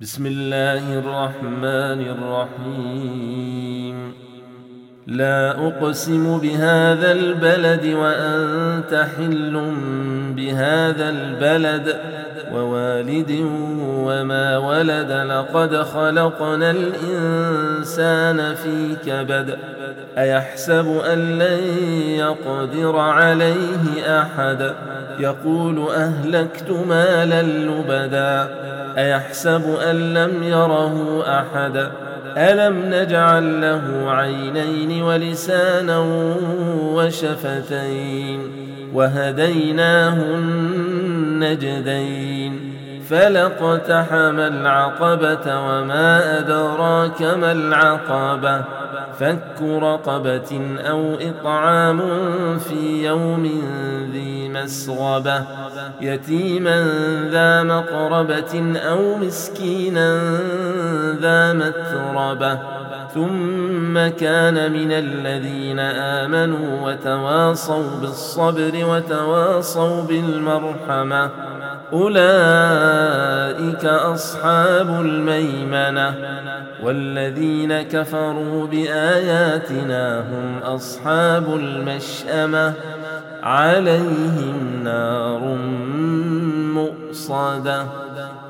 بسم الله الرحمن الرحيم. لا أقسم بهذا البلد وأنت حل بهذا البلد ووالد وما ولد لقد خلقنا الإنسان في كبد أيحسب أن لن يقدر عليه أحد يقول أهلكت مالا لبدا أيحسب أن لم يره أحد ألم نجعل له عينين ولسانا وشفتين وهديناه النجدين فلاقتحم العقبة وما أدراك ما العقبة فك رقبة أو إطعام في يوم ذي مسغبة يتيما ذا مقربة أو مسكينا ذا متربة ثم كان من الذين آمنوا وتواصوا بالصبر وتواصوا بالمرحمة أولئك أصحاب الميمنة والذين كفروا بآياتنا هم أصحاب المشأمة عليهم نار مؤصدة.